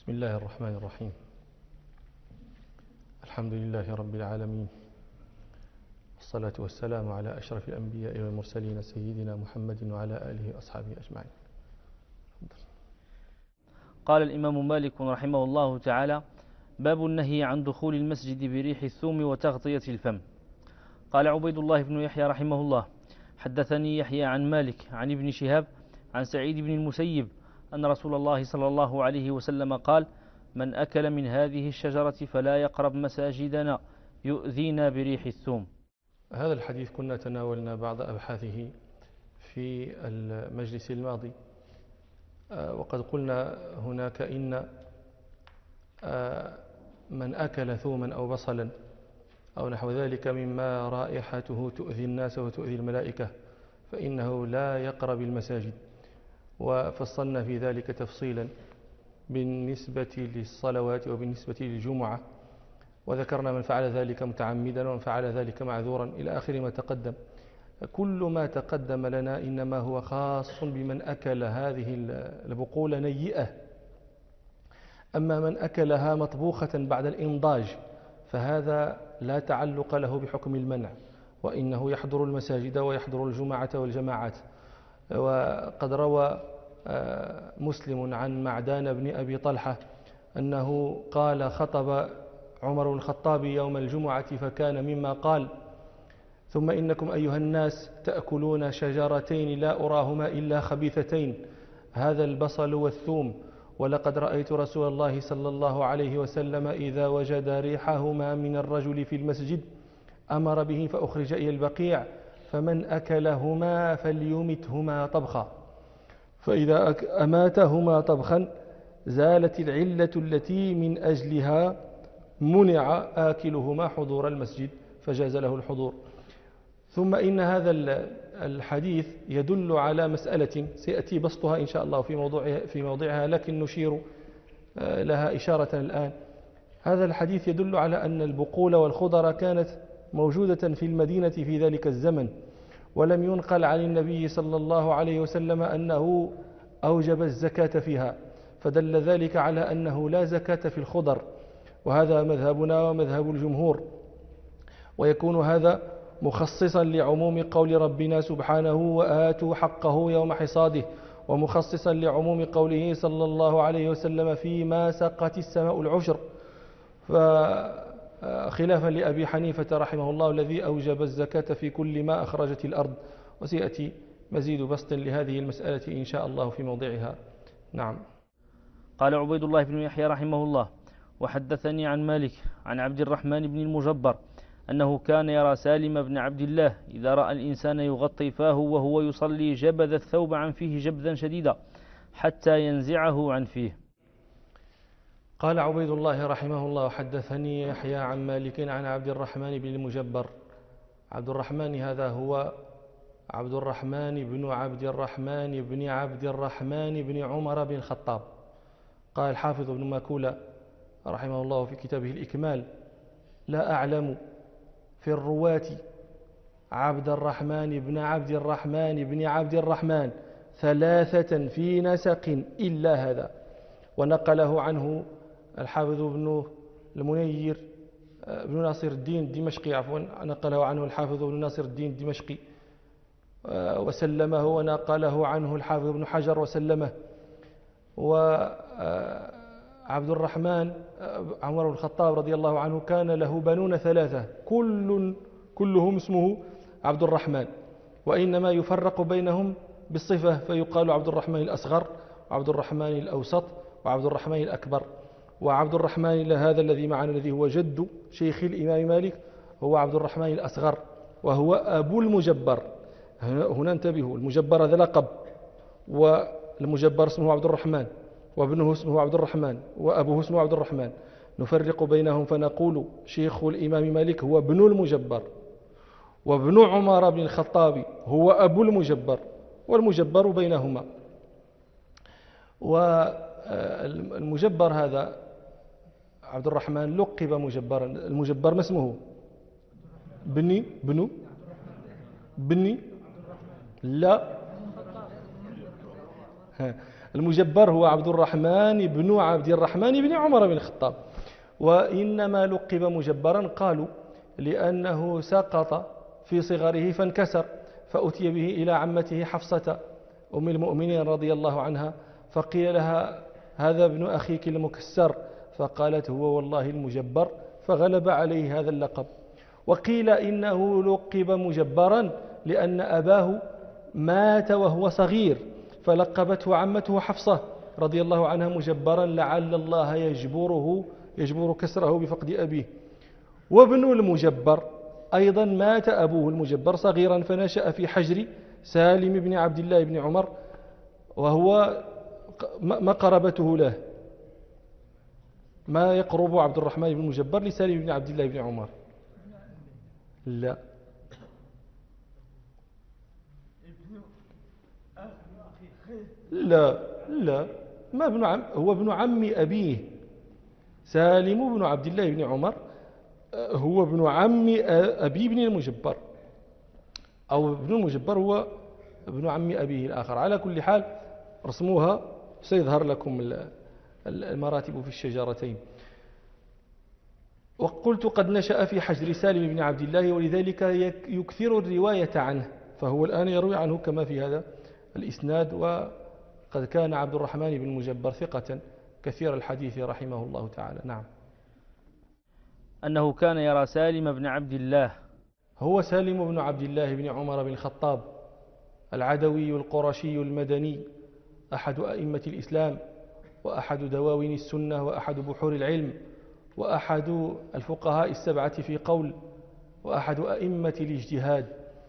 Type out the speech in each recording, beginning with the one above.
بسم الله الرحمن الرحيم. الحمد لله رب العالمين، والصلاة والسلام على أشرف الأنبياء والمرسلين سيدنا محمد وعلى آله وأصحابه أجمعين. قال الإمام مالك رحمه الله تعالى: باب النهي عن دخول المسجد بريح الثوم وتغطية الفم. قال عبيد الله بن يحيى رحمه الله: حدثني يحيى عن مالك عن ابن شهاب عن سعيد بن المسيب أن رسول الله صلى الله عليه وسلم قال: من أكل من هذه الشجرة فلا يقرب مساجدنا يؤذينا بريح الثوم. هذا الحديث كنا تناولنا بعض أبحاثه في المجلس الماضي، وقد قلنا هناك إن من أكل ثوما أو بصلا أو نحو ذلك مما رائحته تؤذي الناس وتؤذي الملائكة فإنه لا يقرب المساجد، وفصلنا في ذلك تفصيلا بالنسبة للصلوات وبالنسبة للجمعة، وذكرنا من فعل ذلك متعمدا ومن فعل ذلك معذورا إلى آخر ما تقدم. كل ما تقدم لنا إنما هو خاص بمن أكل هذه البقول نيئة. أما من أكلها مطبوخة بعد الإنضاج فهذا لا تعلق له بحكم المنع، وإنه يحضر المساجد ويحضر الجمعة والجماعات. وقد روى مسلم عن معدان بن أبي طلحة أنه قال: خطب عمر بن الخطاب يوم الجمعة فكان مما قال: ثم إنكم أيها الناس تأكلون شجرتين لا أراهما إلا خبيثتين، هذا البصل والثوم، ولقد رأيت رسول الله صلى الله عليه وسلم إذا وجد ريحهما من الرجل في المسجد أمر به فأخرج إلى البقيع، فمن أكلهما فليمتهما طبخا، فإذا أماتهما طبخا زالت العلة التي من أجلها منع آكلهما حضور المسجد فجاز له الحضور. ثم إن هذا الحديث يدل على مسألة سيأتي بسطها إن شاء الله في موضعها، لكن نشير لها إشارة الآن. هذا الحديث يدل على أن البقول والخضر كانت موجودة في المدينة في ذلك الزمن، ولم ينقل عن النبي صلى الله عليه وسلم أنه أوجب الزكاة فيها، فدل ذلك على أنه لا زكاة في الخضر، وهذا مذهبنا ومذهب الجمهور. ويكون هذا مخصصا لعموم قول ربنا سبحانه: وآتوا حقه يوم حصاده، ومخصصا لعموم قوله صلى الله عليه وسلم: فيما سقت السماء العشر، خلافا لأبي حنيفة رحمه الله الذي أوجب الزكاة في كل ما أخرجت الأرض. وسيأتي مزيد بسط لهذه المسألة إن شاء الله في موضعها. نعم. قال عبيد الله بن يحيى رحمه الله: وحدثني عن مالك عن عبد الرحمن بن المجبر أنه كان يرى سالم بن عبد الله إذا رأى الإنسان يغطي فاه وهو يصلي جبذ الثوب عن فيه جبذا شديدا حتى ينزعه عن فيه. قال عبيد الله رحمه الله: حدثني يحيى عن مالك عن عبد الرحمن بن المجبر. عبد الرحمن هذا هو عبد الرحمن بن عبد الرحمن بن عبد الرحمن بن عمر بن الخطاب. قال الحافظ ابن ماكولة رحمه الله في كتابه الإكمال: لا أعلم في الرواة عبد الرحمن بن عبد الرحمن بن عبد الرحمن ثلاثة في نسق إلا هذا. ونقله عنه الحافظ ابن المنير ابن ناصر الدين الدمشقي، نقله عنه الحافظ ابن ناصر الدين الدمشقي وسلمه، ونقله عنه الحافظ ابن حجر وسلمه. وعبد الرحمن عمر بن الخطاب رضي الله عنه كان له بنون ثلاثة كلهم اسمه عبد الرحمن، وإنما يفرق بينهم بالصفة، فيقال عبد الرحمن الأصغر وعبد الرحمن الأوسط وعبد الرحمن الأكبر. وعبد الرحمن هذا الذي معنا الذي هو جد شيخ الإمام مالك هو عبد الرحمن الأصغر، وهو أبو المجبر. هنا انتبهوا، المجبر هذا لقب، والمجبر اسمه عبد الرحمن، وابنه اسمه عبد الرحمن، وأبوه اسمه عبد الرحمن. نفرق بينهم فنقول شيخ الإمام مالك هو ابن المجبر، وابن عمر بن الخطاب هو أبو المجبر، والمجبر بينهما. والمجبر هذا عبد الرحمن لقب مجبرا. المجبر ما اسمه؟ بني لا المجبر هو عبد الرحمن بن عمر بن الخطاب. وإنما لقب مجبرا قالوا لأنه سقط في صغره فانكسر، فأتي به إلى عمته حفصة أم المؤمنين رضي الله عنها، فقيل لها هذا ابن أخيك المكسر، فقالت هو والله المجبر، فغلب عليه هذا اللقب. وقيل إنه لقب مجبرا لأن أباه مات وهو صغير، فلقبته عمته حفصة رضي الله عنها مجبرا لعل الله يجبر كسره بفقد أبيه. وابن المجبر أيضا مات أبوه المجبر صغيرا، فنشأ في حجر سالم بن عبد الله بن عمر، وهو مقربته له، ما يقرب عبد الرحمن بن المجبر لسالم بن عبد الله بن عمر. لا لا لا، ما ابن عم، هو ابن عم أبيه. سالم بن عبد الله بن عمر هو ابن عم أبي بن المجبر، أو ابن المجبر هو ابن عم أبيه الآخر. على كل حال رسموها سيظهر لكم المراتب في الشجرتين. وقلت قد نشأ في حجر سالم بن عبد الله، ولذلك يكثر الرواية عنه، فهو الآن يروي عنه كما في هذا الإسناد. وقد كان عبد الرحمن بن المجبر ثقة كثير الحديث رحمه الله تعالى. نعم. أنه كان يرى سالم بن عبد الله، هو سالم بن عبد الله بن عمر بن الخطاب العدوي القرشي المدني، أحد أئمة الإسلام، وأحد دواوين السنة، وأحد بحور العلم، وأحد الفقهاء السبعة في قول، وأحد أئمة الاجتهاد.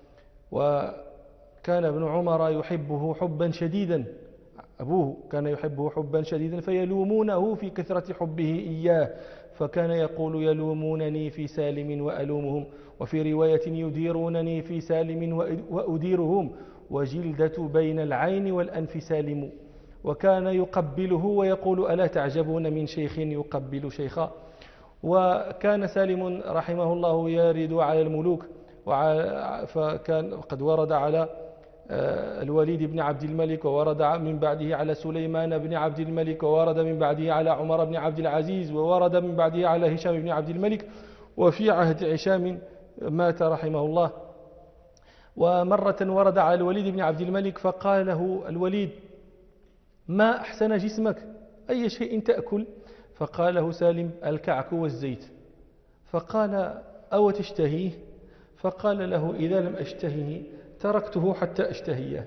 وكان ابن عمر يحبه حبا شديدا، أبوه كان يحبه حبا شديدا، فيلومونه في كثرة حبه إياه، فكان يقول يلومونني في سالم وألومهم، وفي رواية يديرونني في سالم وأديرهم، وجلدة بين العين والأنف سالم. وكان يقبله ويقول ألا تعجبون من شيخ يقبل شيخا. وكان سالم رحمه الله يرد على الملوك، فكان قد ورد على الوليد بن عبد الملك، وورد من بعده على سليمان بن عبد الملك، وورد من بعده على عمر بن عبد العزيز، وورد من بعده على هشام بن عبد الملك. وفي عهد هشام مات رحمه الله. ومرة ورد على الوليد بن عبد الملك فقال له الوليد ما أحسن جسمك، أي شيء تأكل؟ فقال له سالم الكعك والزيت. فقال أو تشتهيه؟ فقال له إذا لم أشتهيه تركته حتى أشتهيه.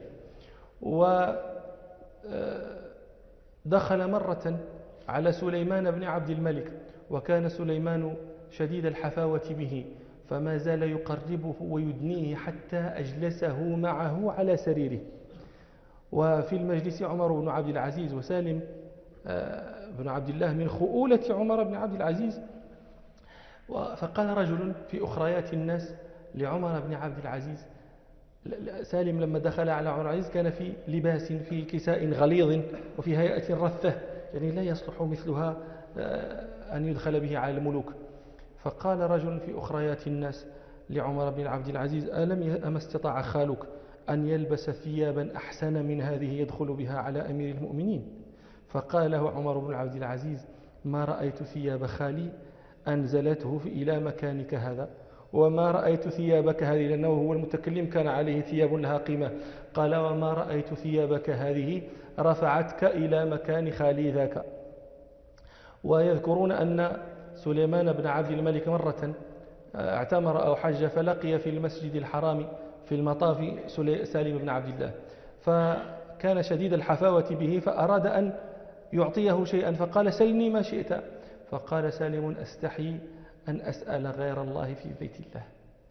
ودخل مرة على سليمان بن عبد الملك، وكان سليمان شديد الحفاوة به، فما زال يقربه ويدنيه حتى أجلسه معه على سريره. وفي المجلس عمر بن عبد العزيز وسالم بن عبد الله من خؤولة عمر بن عبد العزيز. فقال رجل في أخريات الناس لعمر بن عبد العزيز، سالم لما دخل على عمر العزيز كان في لباس في كساء غليظ وفي هيئة رثة، يعني لا يصلح مثلها أن يدخل به على الملوك. فقال رجل في أخريات الناس لعمر بن عبد العزيز أما استطاع خالك أن يلبس ثيابا أحسن من هذه يدخل بها على أمير المؤمنين؟ فقال له عمر بن عبد العزيز ما رأيت ثياب خالي أنزلته إلى مكانك هذا، وما رأيت ثيابك هذه، لأنه هو المتكلم كان عليه ثياب لها قيمة، قال وما رأيت ثيابك هذه رفعتك إلى مكان خالي ذاك. ويذكرون أن سليمان بن عبد الملك مرة اعتمر أو حج، فلقي في المسجد الحرام في المطاف سالم بن عبد الله، فكان شديد الحفاوة به، فأراد أن يعطيه شيئا، فقال سلني ما شئت. فقال سالم أستحي أن أسأل غير الله في بيت الله.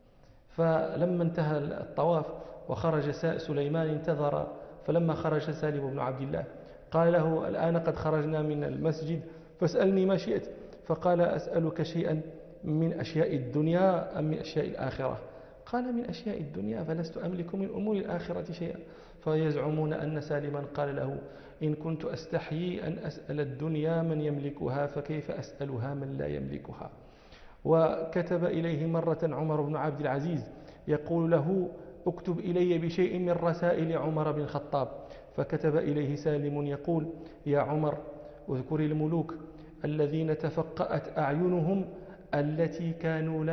فلما انتهى الطواف وخرج سليمان انتظر، فلما خرج سالم بن عبد الله قال له الآن قد خرجنا من المسجد فاسألني ما شئت. فقال أسألك شيئا من أشياء الدنيا أم من أشياء الآخرة؟ قال من أشياء الدنيا، فلست أملك من أمور الآخرة شيئا. فيزعمون أن سالما قال له إن كنت أستحيي أن أسأل الدنيا من يملكها فكيف أسألها من لا يملكها. وكتب إليه مرة عمر بن عبد العزيز يقول له اكتب إلي بشيء من رسائل عمر بن الخطاب، فكتب إليه سالم يقول: يا عمر، اذكر الملوك الذين تفقأت أعينهم التي كانوا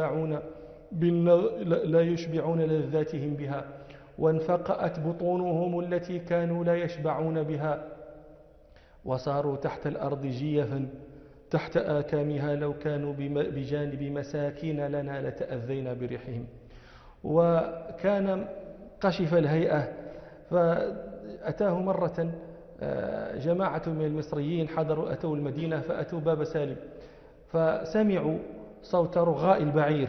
لا يشبعون لذاتهم بها، وانفقأت بطونهم التي كانوا لا يشبعون بها، وصاروا تحت الأرض جيفا تحت آكامها، لو كانوا بجانب مساكين لنا لتأذينا بريحهم. وكان قشف الهيئة، فأتاه مرة جماعة من المصريين أتوا المدينة، فأتوا باب سالم فسمعوا صوت رغاء البعير،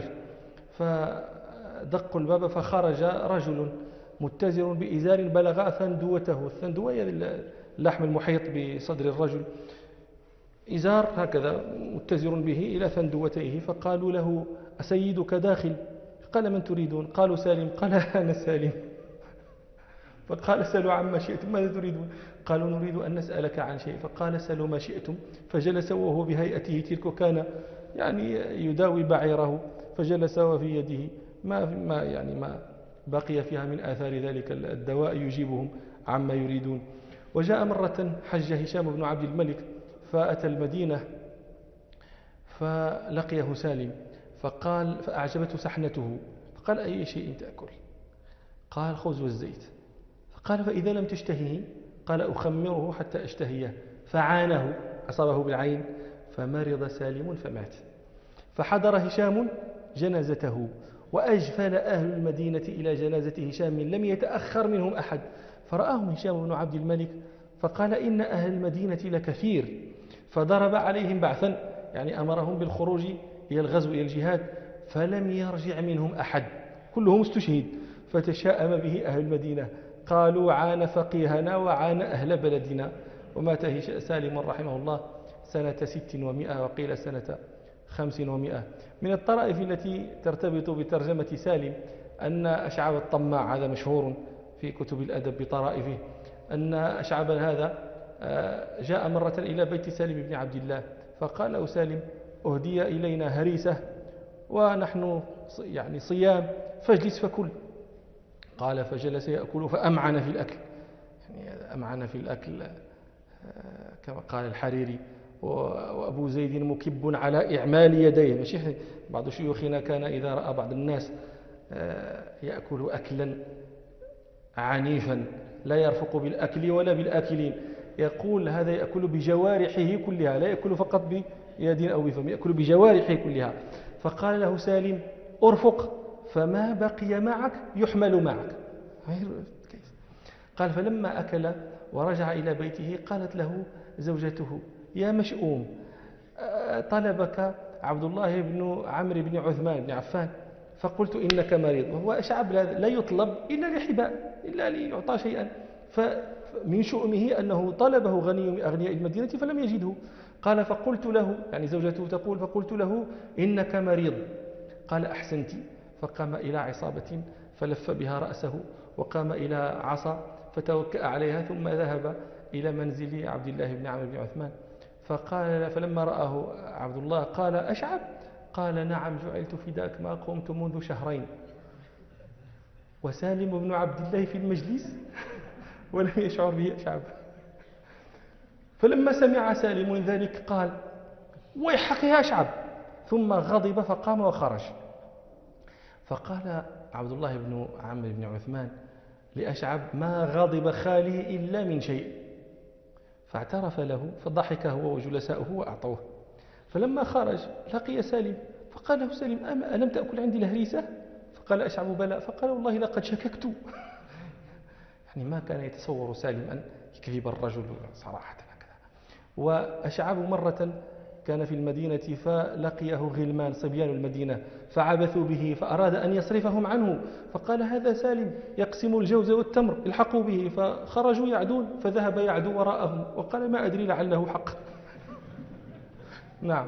فدقوا الباب، فخرج رجل متزر بإزار بلغ ثندوته. الثندوة هي اللحم المحيط بصدر الرجل، إزار هكذا متزر به إلى ثندوتيه. فقالوا له: أسيدك داخل؟ قال: من تريدون؟ قالوا: سالم. قال: أنا سالم. فقال: سلوا عما شئتم، ماذا تريدون؟ قالوا: نريد أن نسألك عن شيء. فقال: سلوا ما شئتم. فجلس وهو بهيئته تلك، كان يعني يداوي بعيره، فجلس وفي يده ما بقي فيها من آثار ذلك الدواء يجيبهم عما يريدون. وجاء مرة حج هشام بن عبد الملك، فأتى المدينة فلقيه سالم، فأعجبته سحنته، فقال: أي شيء تأكل؟ قال: خبز والزيت. فقال: فإذا لم تشتهيه؟ قال: أخمره حتى أشتهيه. فعانه، أصابه بالعين، فمرض سالم فمات. فحضر هشام جنازته، وأجفل أهل المدينة إلى جنازة هشام، لم يتأخر منهم أحد. فرآهم هشام بن عبد الملك فقال: إن أهل المدينة لكثير، فضرب عليهم بعثا، يعني أمرهم بالخروج إلى الغزو إلى الجهاد، فلم يرجع منهم أحد، كلهم استشهد. فتشاءم به أهل المدينة، قالوا: عان فقيهنا وعان أهل بلدنا. ومات سالم رحمه الله سنة 600، وقيل سنة 500. من الطرائف التي ترتبط بترجمة سالم أن أشعب الطماع، هذا مشهور في كتب الأدب بطرائفه، أن أشعب هذا جاء مرة إلى بيت سالم بن عبد الله، فقال له سالم: أهدي إلينا هريسة ونحن يعني صيام، فاجلس فكل. قال: فجلس يأكل فأمعن في الأكل، يعني أمعن في الأكل كما قال الحريري. وأبو زيد مكب على إعمال يديه. بعض شيوخنا كان إذا رأى بعض الناس يأكل أكلا عنيفا لا يرفق بالأكل ولا بالآكلين، يقول: هذا يأكل بجوارحه كلها، لا يأكل فقط بيد أو بفم، يأكل بجوارحه كلها. فقال له سالم: أرفق، فما بقي معك يحمل معك. قال: فلما أكل ورجع إلى بيته قالت له زوجته: يا مشؤوم، طلبك عبد الله بن عمرو بن عثمان بن عفان، فقلت إنك مريض. وهو أشعب لا يطلب إلا لحباء، إلا ليعطى شيئا، فمن شؤمه أنه طلبه غني من أغنياء المدينة فلم يجده. قال: فقلت له، يعني زوجته تقول: فقلت له إنك مريض. قال: أحسنت. فقام إلى عصابة فلف بها رأسه، وقام إلى عصا فتوكأ عليها، ثم ذهب إلى منزل عبد الله بن عمرو بن عثمان. فلما رآه عبد الله قال: أشعب؟ قال: نعم، جعلت فداك، ما قمت منذ شهرين. وسالم بن عبد الله في المجلس ولم يشعر به أشعب. فلما سمع سالم ذلك قال: ويحك يا أشعب، ثم غضب فقام وخرج. فقال عبد الله بن عمرو بن عثمان لأشعب: ما غضب خالي إلا من شيء. فاعترف له، فضحك هو وجلساؤه وأعطوه. فلما خرج لقي سالم، فقال له سالم: ألم تأكل عندي الهريسة؟ فقال أشعب: بلى. فقال: والله لقد شككت. يعني ما كان يتصور سالم أن يكذب الرجل صراحة هكذا. وأشعب مرة كان في المدينة فلقيه غلمان صبيان المدينة فعبثوا به، فأراد أن يصرفهم عنه، فقال: هذا سالم يقسم الجوز والتمر، الحقوا به. فخرجوا يعدون، فذهب يعدو وراءهم، وقال: ما أدري لعله حق. نعم.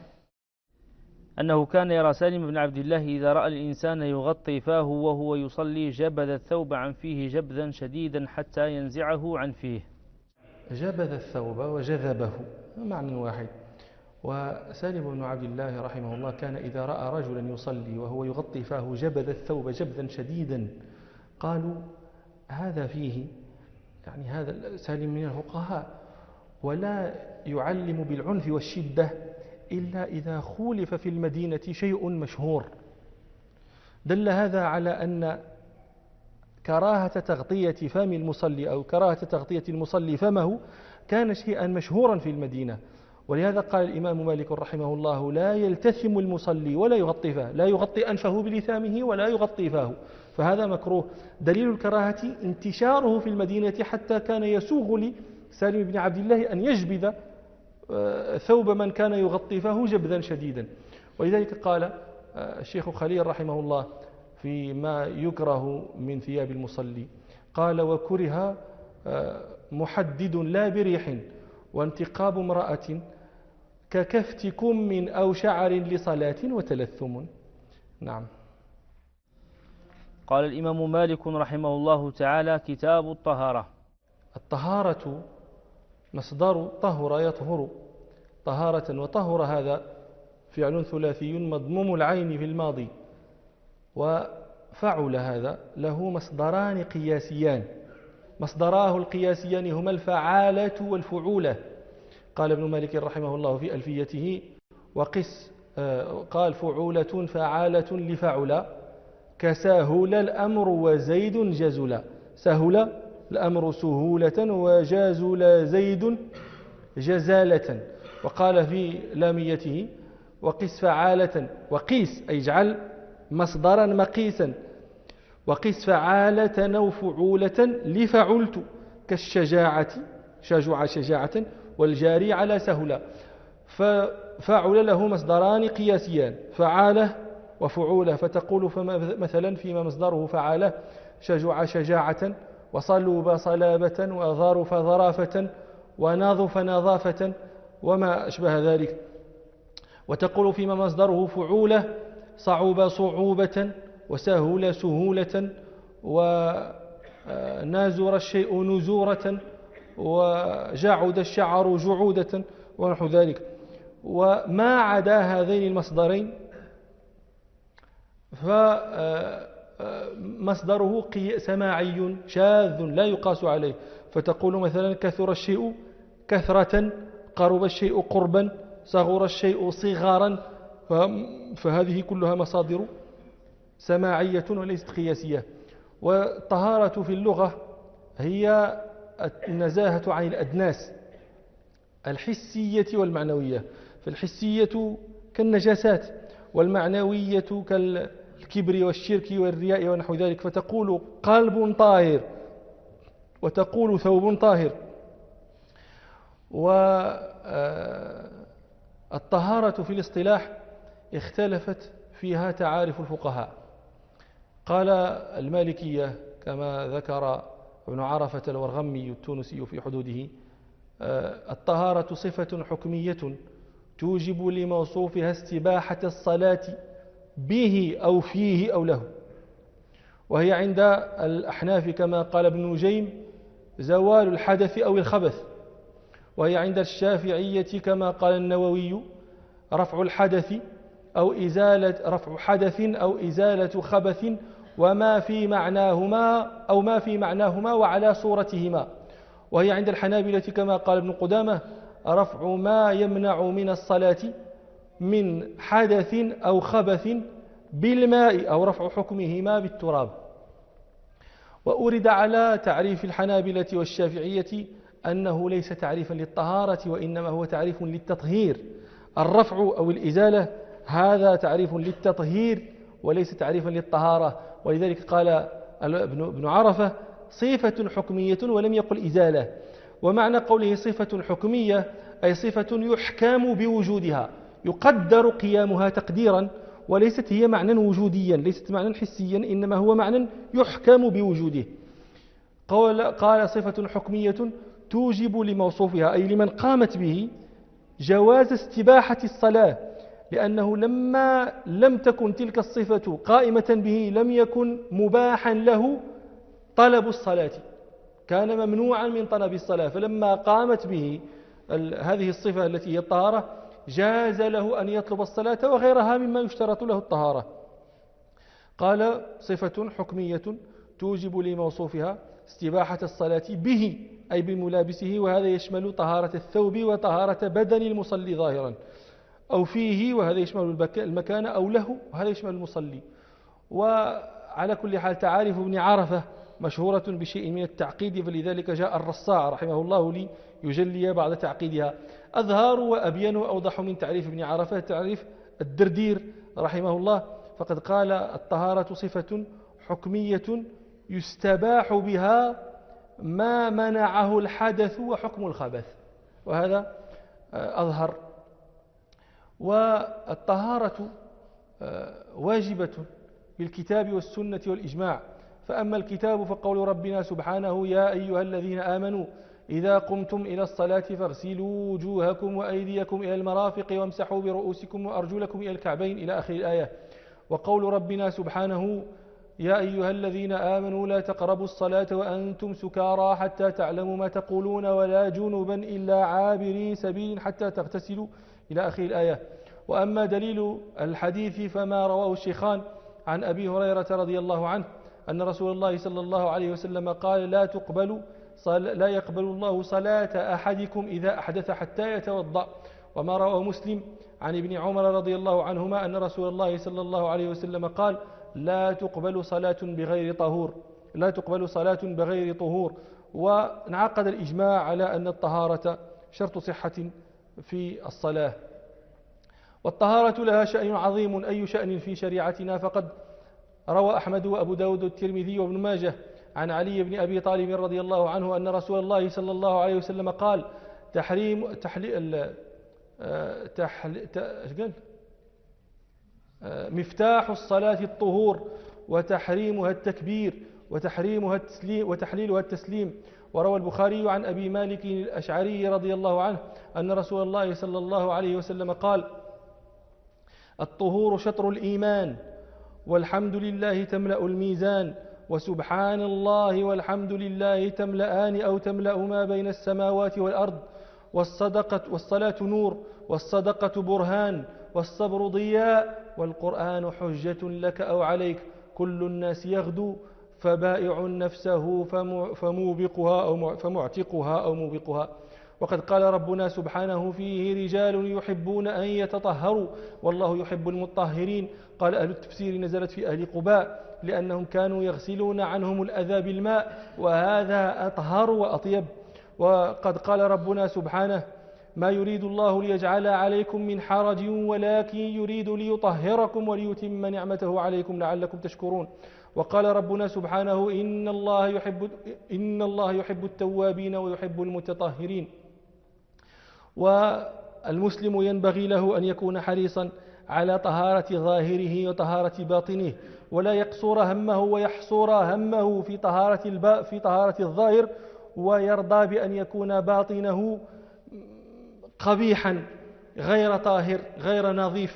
أنه كان يرى سالم بن عبد الله إذا رأى الإنسان يغطي فاه وهو يصلي جبذ الثوب عن فيه جبذا شديدا حتى ينزعه عن فيه. جبذ الثوب وجذبه معنى واحد. وسالم بن عبد الله رحمه الله كان إذا رأى رجلا يصلي وهو يغطي فاه جبذ الثوب جبذا شديدا، قالوا: هذا فيه يعني هذا سالم من الفقهاء، ولا يعلم بالعنف والشدة إلا إذا خولف في المدينة شيء مشهور. دل هذا على أن كراهة تغطية فم المصلي أو كراهة تغطية المصلي فمه كان شيئا مشهورا في المدينة، ولهذا قال الإمام مالك رحمه الله: لا يلتثم المصلي ولا يغطي فاه، لا يغطي أنفه بلثامه ولا يغطي فاه، فهذا مكروه. دليل الكراهة انتشاره في المدينة حتى كان يسوغ لسالم بن عبد الله أن يجبذ ثوب من كان يغطي فاه جبذا شديدا. ولذلك قال الشيخ خليل رحمه الله فيما يكره من ثياب المصلي، قال: وكره محدد لا بريح وانتقاب امرأة ككفت كم أو شعر لصلاة وتلثم. نعم. قال الإمام مالك رحمه الله تعالى: كتاب الطهارة. الطهارة مصدر طهر يطهر طهارة، وطهر هذا فعل ثلاثي مضموم العين في الماضي، وفعل هذا له مصدران قياسيان، مصدراه القياسيان هما الفعالة والفعولة. قال ابن مالك رحمه الله في ألفيته: وقس قال: فعولة فعالة لفعل كسهل الأمر وزيد جزلا. سهل الأمر سهولة وجازل زيد جزالة. وقال في لاميته: وقس فعالة، وقيس أي اجعل مصدرا مقيسا، وقس فعالة أو فعولة لفعلت كالشجاعة، شجع شجاعة، والجاري على سهولة. ففعل له مصدران قياسيان، فعالة وفعولة. فتقول مثلا فيما مصدره فعالة: شجع شجاعة، وصلب صلابة، وظرف ظرافة، ونظف نظافة، وما أشبه ذلك. وتقول فيما مصدره فعولة: صعوب صعوبة، وسهول سهولة، ونازر الشيء نزورة، وجعد الشعر جعودة، ونحو ذلك. وما عدا هذين المصدرين فمصدره سماعي شاذ لا يقاس عليه. فتقول مثلا: كثر الشيء كثرة، قرب الشيء قربا، صغر الشيء صغارا. فهذه كلها مصادر سماعية وليست قياسية. والطهارة في اللغة هي النزاهة عن الأدناس الحسية والمعنوية. فالحسية كالنجاسات، والمعنوية كالكبر والشرك والرياء ونحو ذلك. فتقول قلب طاهر، وتقول ثوب طاهر. والطهارة في الاصطلاح اختلفت فيها تعارف الفقهاء. قال المالكية كما ذكر ابن عرفة الورغمي التونسي في حدوده: الطهارة صفة حكمية توجب لموصوفها استباحة الصلاة به أو فيه أو له. وهي عند الأحناف كما قال ابن نجيم زوال الحدث أو الخبث. وهي عند الشافعية كما قال النووي رفع الحدث أو رفع حدث أو إزالة خبث وما في معناهما أو ما في معناهما وعلى صورتهما. وهي عند الحنابلة كما قال ابن قدامة رفع ما يمنع من الصلاة من حدث أو خبث بالماء أو رفع حكمهما بالتراب. وأورد على تعريف الحنابلة والشافعية أنه ليس تعريفا للطهارة، وإنما هو تعريف للتطهير. الرفع أو الإزالة هذا تعريف للتطهير وليس تعريفا للطهارة. ولذلك قال ابن عرفة صفة حكمية ولم يقل إزالة. ومعنى قوله صفة حكمية أي صفة يحكم بوجودها، يقدر قيامها تقديرا، وليست هي معنى وجوديا، ليست معنى حسيا، إنما هو معنى يحكم بوجوده. قال صفة حكمية توجب لموصوفها أي لمن قامت به جواز استباحة الصلاة، لأنه لما لم تكن تلك الصفة قائمة به لم يكن مباحا له طلب الصلاة، كان ممنوعا من طلب الصلاة. فلما قامت به هذه الصفة التي هي الطهارة جاز له أن يطلب الصلاة وغيرها مما يشترط له الطهارة. قال صفة حكمية توجب لموصوفها استباحة الصلاة به أي بملابسه، وهذا يشمل طهارة الثوب وطهارة بدن المصلي ظاهرا أو فيه، وهذا يشمل المكان، أو له، وهذا يشمل المصلي. وعلى كل حال تعارف ابن عرفة مشهورة بشيء من التعقيد، فلذلك جاء الرصاع رحمه الله ليجلي بعد تعقيدها. أظهر وأبين وأوضح من تعريف ابن عرفة تعريف الدردير رحمه الله، فقد قال: الطهارة صفة حكمية يستباح بها ما منعه الحدث وحكم الخبث، وهذا أظهر. والطهارة واجبة بالكتاب والسنة والإجماع. فأما الكتاب فقول ربنا سبحانه: يا أيها الذين آمنوا إذا قمتم إلى الصلاة فاغسلوا وجوهكم وأيديكم إلى المرافق وامسحوا برؤوسكم وأرجلكم إلى الكعبين إلى آخر الآية. وقول ربنا سبحانه: يا أيها الذين آمنوا لا تقربوا الصلاة وأنتم سكارى حتى تعلموا ما تقولون ولا جنبا إلا عابري سبيل حتى تغتسلوا إلى آخر الآية. وأما دليل الحديث فما رواه الشيخان عن أبي هريرة رضي الله عنه أن رسول الله صلى الله عليه وسلم قال: لا يقبل الله صلاة أحدكم إذا أحدث حتى يتوضأ. وما رواه مسلم عن ابن عمر رضي الله عنهما أن رسول الله صلى الله عليه وسلم قال: لا تقبل صلاة بغير طهور. وانعقد الإجماع على أن الطهارة شرط صحة في الصلاة. والطهارة لها شأن عظيم، أي شأن في شريعتنا، فقد روى أحمد وأبو داود والترمذي وابن ماجه عن علي بن أبي طالب رضي الله عنه أن رسول الله صلى الله عليه وسلم قال: مفتاح الصلاة الطهور، وتحريمها التكبير، وتحليلها التسليم. وروى البخاري عن أبي مالك الأشعري رضي الله عنه أن رسول الله صلى الله عليه وسلم قال: الطهور شطر الإيمان، والحمد لله تملأ الميزان، وسبحان الله والحمد لله تملأان أو تملأ ما بين السماوات والأرض، والصلاة نور، والصدقة برهان، والصبر ضياء، والقرآن حجة لك أو عليك، كل الناس يغدو فبائع نفسه فمعتقها أو موبقها. وقد قال ربنا سبحانه فيه: رجال يحبون أن يتطهروا والله يحب المطهرين. قال أهل التفسير: نزلت في أهل قباء لأنهم كانوا يغسلون عنهم الأذى بالماء، وهذا أطهر وأطيب. وقد قال ربنا سبحانه: ما يريد الله ليجعل عليكم من حرج ولكن يريد ليطهركم وليتم نعمته عليكم لعلكم تشكرون. وقال ربنا سبحانه: إن الله يحب التوابين ويحب المتطهرين. والمسلم ينبغي له أن يكون حريصا على طهارة ظاهره وطهارة باطنه، ولا يقصر همه ويحصر همه في طهارة الظاهر، ويرضى بأن يكون باطنه قبيحا غير طاهر غير نظيف.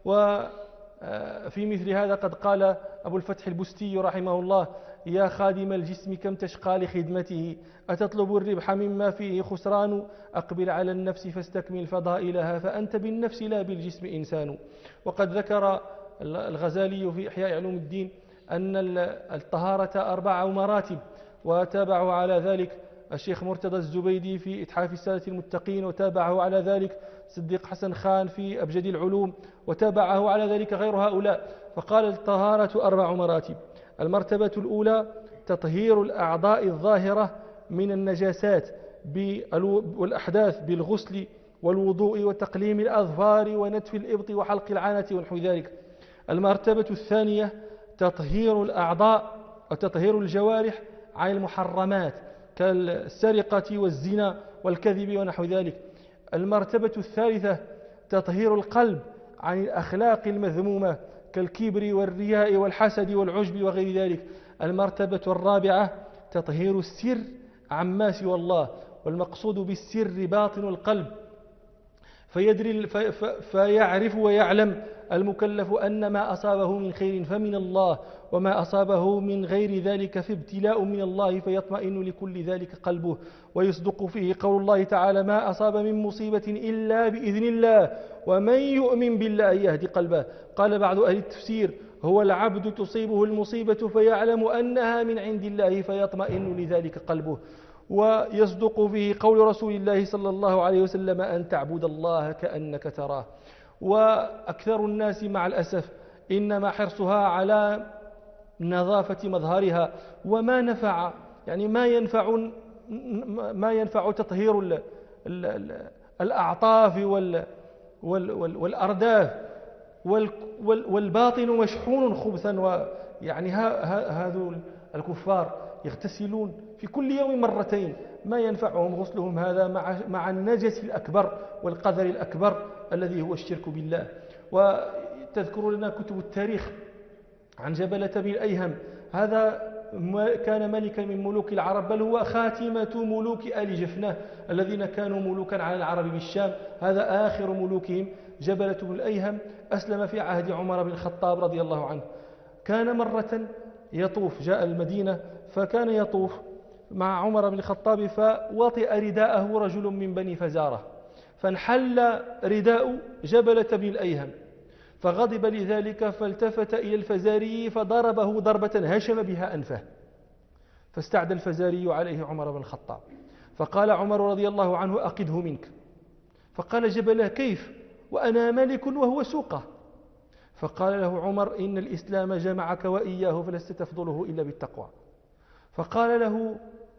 وفي مثل هذا قد قال أبو الفتح البستي رحمه الله: يا خادم الجسم كم تشقى لخدمته، أتطلب الربح مما فيه خسران، أقبل على النفس فاستكمل فضائلها، فأنت بالنفس لا بالجسم إنسان. وقد ذكر الغزالي في إحياء علوم الدين أن الطهارة 4 مراتب، وتابعه على ذلك الشيخ مرتضى الزبيدي في إتحاف السادة المتقين، وتابعه على ذلك صديق حسن خان في أبجد العلوم، وتابعه على ذلك غير هؤلاء. فقال: الطهارة 4 مراتب. المرتبة الأولى تطهير الأعضاء الظاهرة من النجاسات والأحداث بالغسل والوضوء وتقليم الأظفار ونتف الإبط وحلق العانة ونحو ذلك. المرتبة الثانية تطهير الأعضاء وتطهير الجوارح عن المحرمات كالسرقة والزنا والكذب ونحو ذلك. المرتبة الثالثة تطهير القلب عن الأخلاق المذمومة كالكبر والرياء والحسد والعجب وغير ذلك. المرتبة الرابعة تطهير السر عما سوى الله، والمقصود بالسر باطن القلب، فيعرف ويعلم المكلف أن ما أصابه من خير فمن الله، وما أصابه من غير ذلك فابتلاء من الله، فيطمئن لكل ذلك قلبه، ويصدق فيه قول الله تعالى: ما أصاب من مصيبة إلا بإذن الله ومن يؤمن بالله يهدي قلبه. قال بعض أهل التفسير: هو العبد تصيبه المصيبة فيعلم أنها من عند الله فيطمئن لذلك قلبه، ويصدق فيه قول رسول الله صلى الله عليه وسلم أن تعبد الله كأنك تراه. وأكثر الناس مع الأسف إنما حرصها على نظافة مظهرها، وما نفع يعني ما ينفع تطهير الأعطاف والأرداف، والباطن مشحون خبثا. ويعني هذو الكفار يغتسلون في كل يوم مرتين، ما ينفعهم غسلهم هذا مع النجس الأكبر والقذر الأكبر الذي هو الشرك بالله. وتذكر لنا كتب التاريخ عن جبلة بن الأيهم، هذا كان ملكا من ملوك العرب، بل هو خاتمة ملوك آل جفنة الذين كانوا ملوكا على العرب بالشام، هذا آخر ملوكهم. جبلة بن الأيهم أسلم في عهد عمر بن الخطاب رضي الله عنه. كان مرة يطوف، جاء المدينة فكان يطوف مع عمر بن الخطاب، فوطئ رداءه رجل من بني فزارة، فانحل رداء جبلة بن الأيهم، فغضب لذلك فالتفت إلى الفزاري فضربه ضربة هشم بها أنفه، فاستعدى الفزاري عليه عمر بن الخطاب، فقال عمر رضي الله عنه أقده منك. فقال جبله كيف وأنا ملك وهو سوقه؟ فقال له عمر إن الإسلام جمعك وإياه فلست تفضله إلا بالتقوى. فقال له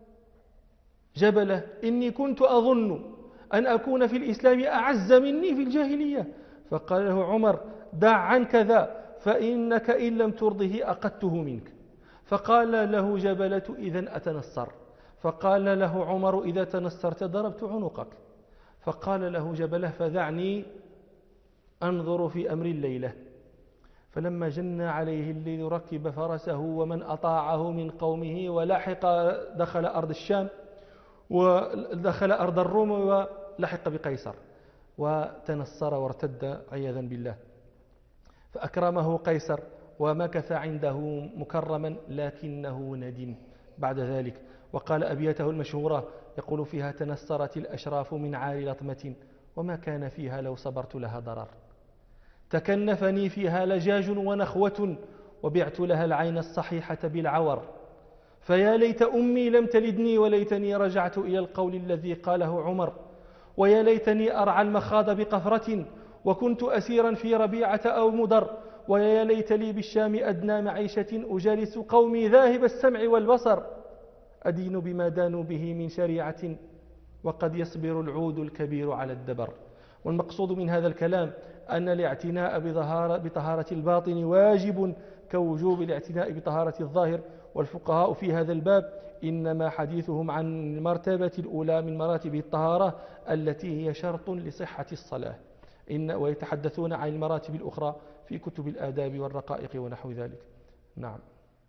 جبله إني كنت أظن أن أكون في الإسلام أعز مني في الجاهلية. فقال له عمر دع عنك ذا فإنك إن لم ترضه أقدته منك. فقال له جبلة إذن أتنصر. فقال له عمر إذا تنصرت ضربت عنقك. فقال له جبلة فدعني أنظر في أمر الليلة. فلما جن عليه الليل ركب فرسه ومن أطاعه من قومه ولحق، دخل أرض الشام ودخل أرض الروم ولحق بقيصر وتنصر وارتد عياذا بالله. فأكرمه قيصر ومكث عنده مكرما لكنه ندم بعد ذلك، وقال أبياته المشهورة يقول فيها تنصرت الأشراف من عار لطمة وما كان فيها لو صبرت لها ضرر، تكنفني فيها لجاج ونخوة وبعت لها العين الصحيحة بالعور، فيا ليت أمي لم تلدني وليتني رجعت إلى القول الذي قاله عمر، ويا ليتني أرعى المخاض بقفرة وكنت أسيرا في ربيعة أو مضر، ويا ليت لي بالشام أدنى معيشة أجالس قومي ذاهب السمع والبصر، أدين بما دانوا به من شريعة وقد يصبر العود الكبير على الدبر. والمقصود من هذا الكلام أن الاعتناء بطهارة الباطن واجب كوجوب الاعتناء بطهارة الظاهر. والفقهاء في هذا الباب إنما حديثهم عن المرتبة الأولى من مراتب الطهارة التي هي شرط لصحة الصلاة، ويتحدثون عن المراتب الأخرى في كتب الآداب والرقائق ونحو ذلك. نعم.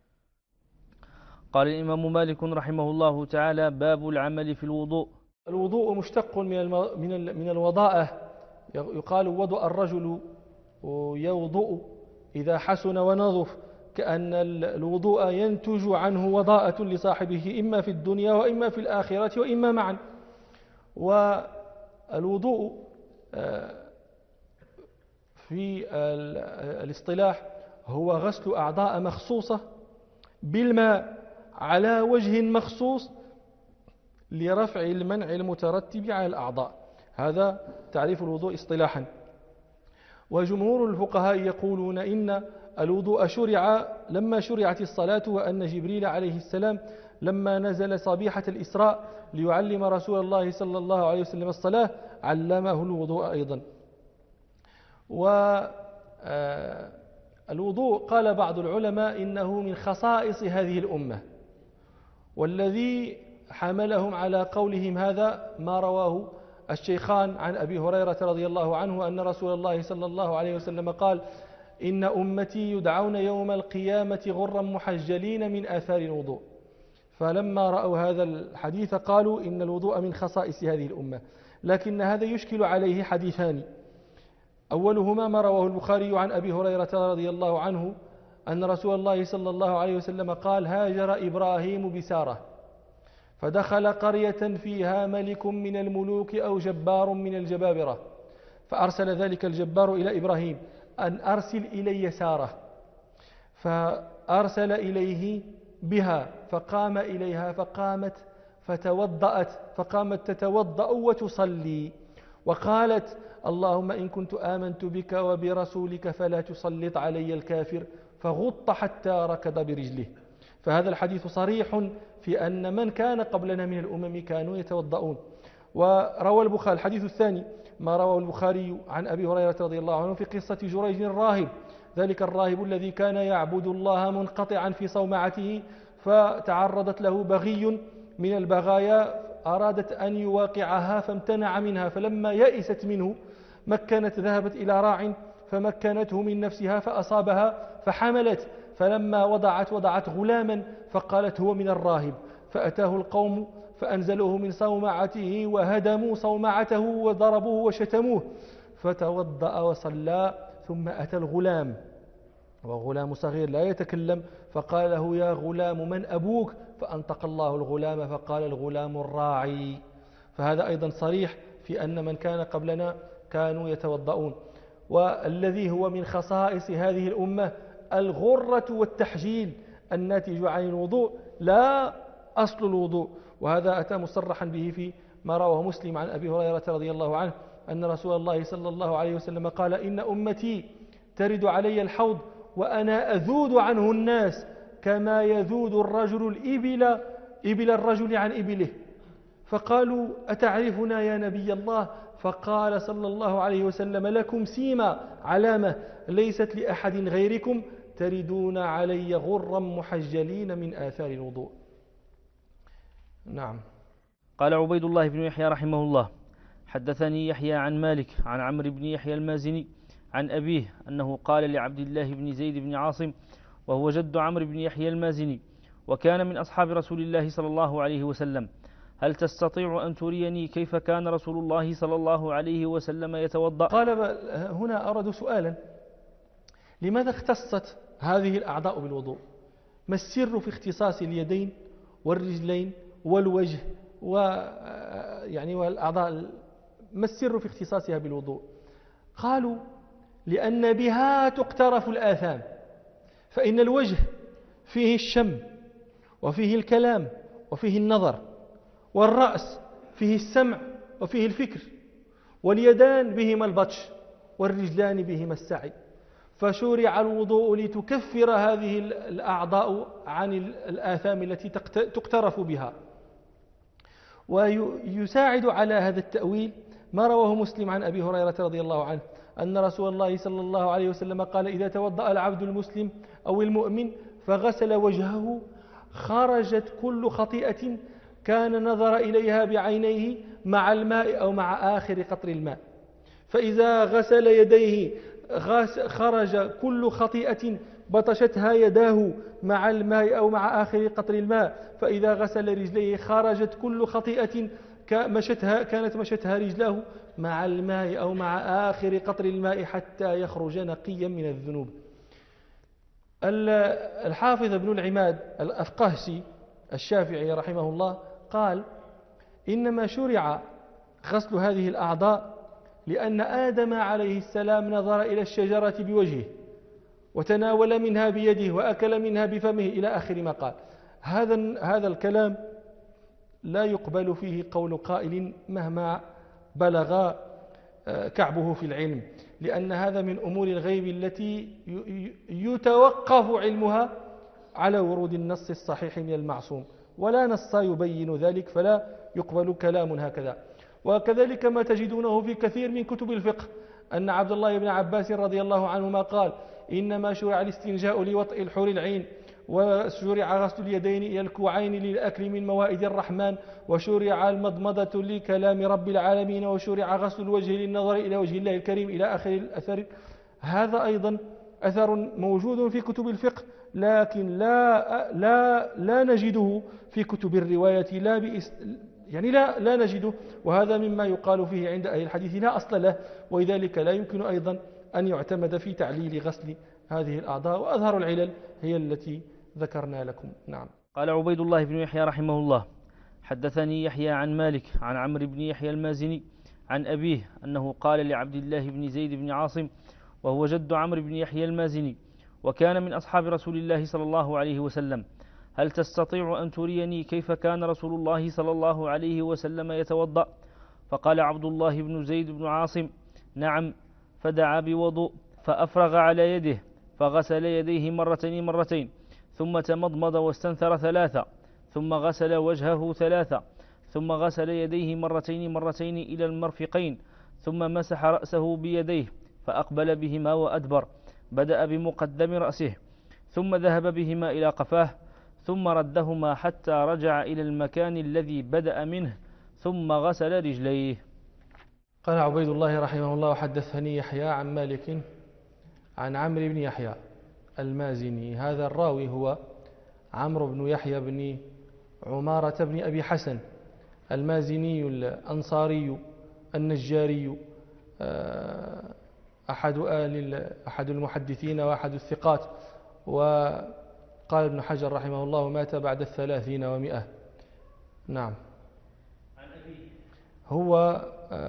قال الإمام مالك رحمه الله تعالى باب العمل في الوضوء. الوضوء مشتق من الوضاءة، يقال وضوء الرجل يوضوء إذا حسن ونظف، كأن الوضوء ينتج عنه وضاءة لصاحبه إما في الدنيا وإما في الآخرة وإما معا. والوضوء في الاصطلاح هو غسل أعضاء مخصوصة بالماء على وجه مخصوص لرفع المنع المترتب على الأعضاء، هذا تعريف الوضوء اصطلاحا. وجمهور الفقهاء يقولون إن الوضوء شرع لما شرعت الصلاة، وأن جبريل عليه السلام لما نزل صبيحة الإسراء ليعلم رسول الله صلى الله عليه وسلم الصلاة علمه الوضوء أيضا. والوضوء قال بعض العلماء إنه من خصائص هذه الأمة، والذي حملهم على قولهم هذا ما رواه الشيخان عن أبي هريرة رضي الله عنه أن رسول الله صلى الله عليه وسلم قال إن أمتي يدعون يوم القيامة غرا محجلين من آثار الوضوء. فلما رأوا هذا الحديث قالوا إن الوضوء من خصائص هذه الأمة، لكن هذا يشكل عليه حديثان، أولهما ما رواه البخاري عن أبي هريرة رضي الله عنه أن رسول الله صلى الله عليه وسلم قال هاجر إبراهيم بسارة فدخل قرية فيها ملك من الملوك أو جبار من الجبابرة، فأرسل ذلك الجبار إلى إبراهيم أن أرسل إلي سارة، فأرسل إليه بها، فقام إليها فقامت فتوضأت، فقامت تتوضأ وتصلي، وقالت: اللهم إن كنت آمنت بك وبرسولك فلا تسلط علي الكافر، فغط حتى ركض برجله. فهذا الحديث صريح في أن من كان قبلنا من الأمم كانوا يتوضؤون. وروى البخاري الحديث الثاني ما رواه البخاري عن أبي هريرة رضي الله عنه في قصة جريج الراهب، ذلك الراهب الذي كان يعبد الله منقطعا في صومعته، فتعرضت له بغي من البغايا أرادت أن يواقعها فامتنع منها، فلما يئست منه ذهبت إلى راع فمكنته من نفسها فأصابها فحملت، فلما وضعت غلاما فقالت: هو من الراهب. فأتاه القوم فأنزلوه من صومعته وهدموا صومعته وضربوه وشتموه، فتوضأ وصلى، ثم أتى الغلام وغلام صغير لا يتكلم، فقال له: يا غلام من أبوك؟ فأنطق الله الغلام فقال الغلام الراعي. فهذا أيضا صريح في أن من كان قبلنا كانوا يتوضؤون. والذي هو من خصائص هذه الأمة الغرة والتحجيل الناتج عن الوضوء لا أصل الوضوء، وهذا أتى مصرحا به في ما رواه مسلم عن أبي هريرة رضي الله عنه أن رسول الله صلى الله عليه وسلم قال: إن أمتي ترد علي الحوض وأنا أذود عنه الناس كما يذود الرجل إبل الرجل عن إبله. فقالوا: أتعرفنا يا نبي الله؟ فقال صلى الله عليه وسلم: لكم سيما، علامة ليست لأحد غيركم، تردون علي غرا محجلين من آثار الوضوء. نعم. قال عبيد الله بن يحيى رحمه الله: حدثني يحيى عن مالك عن عمرو بن يحيى المازني عن أبيه أنه قال لعبد الله بن زيد بن عاصم وهو جد عمرو بن يحيى المازني وكان من أصحاب رسول الله صلى الله عليه وسلم: هل تستطيع أن تريني كيف كان رسول الله صلى الله عليه وسلم يتوضأ؟ قال: هنا أرد سؤالا: لماذا اختصت هذه الأعضاء بالوضوء؟ ما السر في اختصاص اليدين والرجلين والوجه والأعضاء؟ ما السر في اختصاصها بالوضوء؟ قالوا: لأن بها تقترف الآثام، فإن الوجه فيه الشم وفيه الكلام وفيه النظر، والرأس فيه السمع وفيه الفكر، واليدان بهما البطش، والرجلان بهما السعي، فشرع الوضوء لتكفر هذه الأعضاء عن الآثام التي تقترف بها. ويساعد على هذا التأويل ما رواه مسلم عن أبي هريرة رضي الله عنه أن رسول الله صلى الله عليه وسلم قال: إذا توضأ العبد المسلم أو المؤمن فغسل وجهه خرجت كل خطيئة كان نظر إليها بعينيه مع الماء أو مع آخر قطر الماء. فإذا غسل يديه خرج كل خطيئة بطشتها يداه مع الماء أو مع آخر قطر الماء. فإذا غسل رجليه خرجت كل خطيئة كانت مشتها رجلاه مع الماء أو مع آخر قطر الماء حتى يخرج نقيا من الذنوب. الحافظ ابن العماد الأفقهسي الشافعي رحمه الله قال: إنما شرع غسل هذه الأعضاء لأن آدم عليه السلام نظر إلى الشجرة بوجهه وتناول منها بيده وأكل منها بفمه إلى آخر ما قال. هذا الكلام لا يقبل فيه قول قائل مهما بلغ كعبه في العلم، لأن هذا من أمور الغيب التي يتوقف علمها على ورود النص الصحيح من المعصوم، ولا نص يبين ذلك، فلا يقبل كلام هكذا. وكذلك ما تجدونه في كثير من كتب الفقه أن عبد الله بن عباس رضي الله عنهما قال: إنما شرع الاستنجاء لوطئ الحور العين، وشرع غسل اليدين إلى الكوعين للأكل من موائد الرحمن، وشرع المضمضة لكلام رب العالمين، وشرع غسل الوجه للنظر إلى وجه الله الكريم إلى آخر الأثر. هذا أيضا أثر موجود في كتب الفقه، لكن لا نجده في كتب الرواية، لا نجده، وهذا مما يقال فيه عند أهل الحديث لا أصل له، ولذلك لا يمكن أيضا أن يعتمد في تعليل غسل هذه الأعضاء، وأظهر العلل هي التي ذكرنا لكم. نعم. قال عبيد الله بن يحيى رحمه الله: حدثني يحيى عن مالك عن عمرو بن يحيى المازني عن أبيه أنه قال لعبد الله بن زيد بن عاصم وهو جد عمرو بن يحيى المازني وكان من أصحاب رسول الله صلى الله عليه وسلم. هل تستطيع أن تريني كيف كان رسول الله صلى الله عليه وسلم يتوضأ؟ فقال عبد الله بن زيد بن عاصم: نعم. فدعا بوضوء فأفرغ على يده فغسل يديه مرتين ثم تمضمض واستنثر 3 ثم غسل وجهه 3 ثم غسل يديه مرتين إلى المرفقين ثم مسح رأسه بيديه فأقبل بهما وأدبر، بدأ بمقدم رأسه ثم ذهب بهما إلى قفاه ثم ردهما حتى رجع إلى المكان الذي بدأ منه ثم غسل رجليه. قال عبيد الله رحمه الله: حدثني يحيى عن مالك عن عمرو بن يحيى المازني. هذا الراوي هو عمرو بن يحيى بن عمارة بن أبي حسن المازني الأنصاري النجاري، أحد المحدثين وأحد الثقات. وقال ابن حجر رحمه الله: مات بعد 30 و100. نعم. هو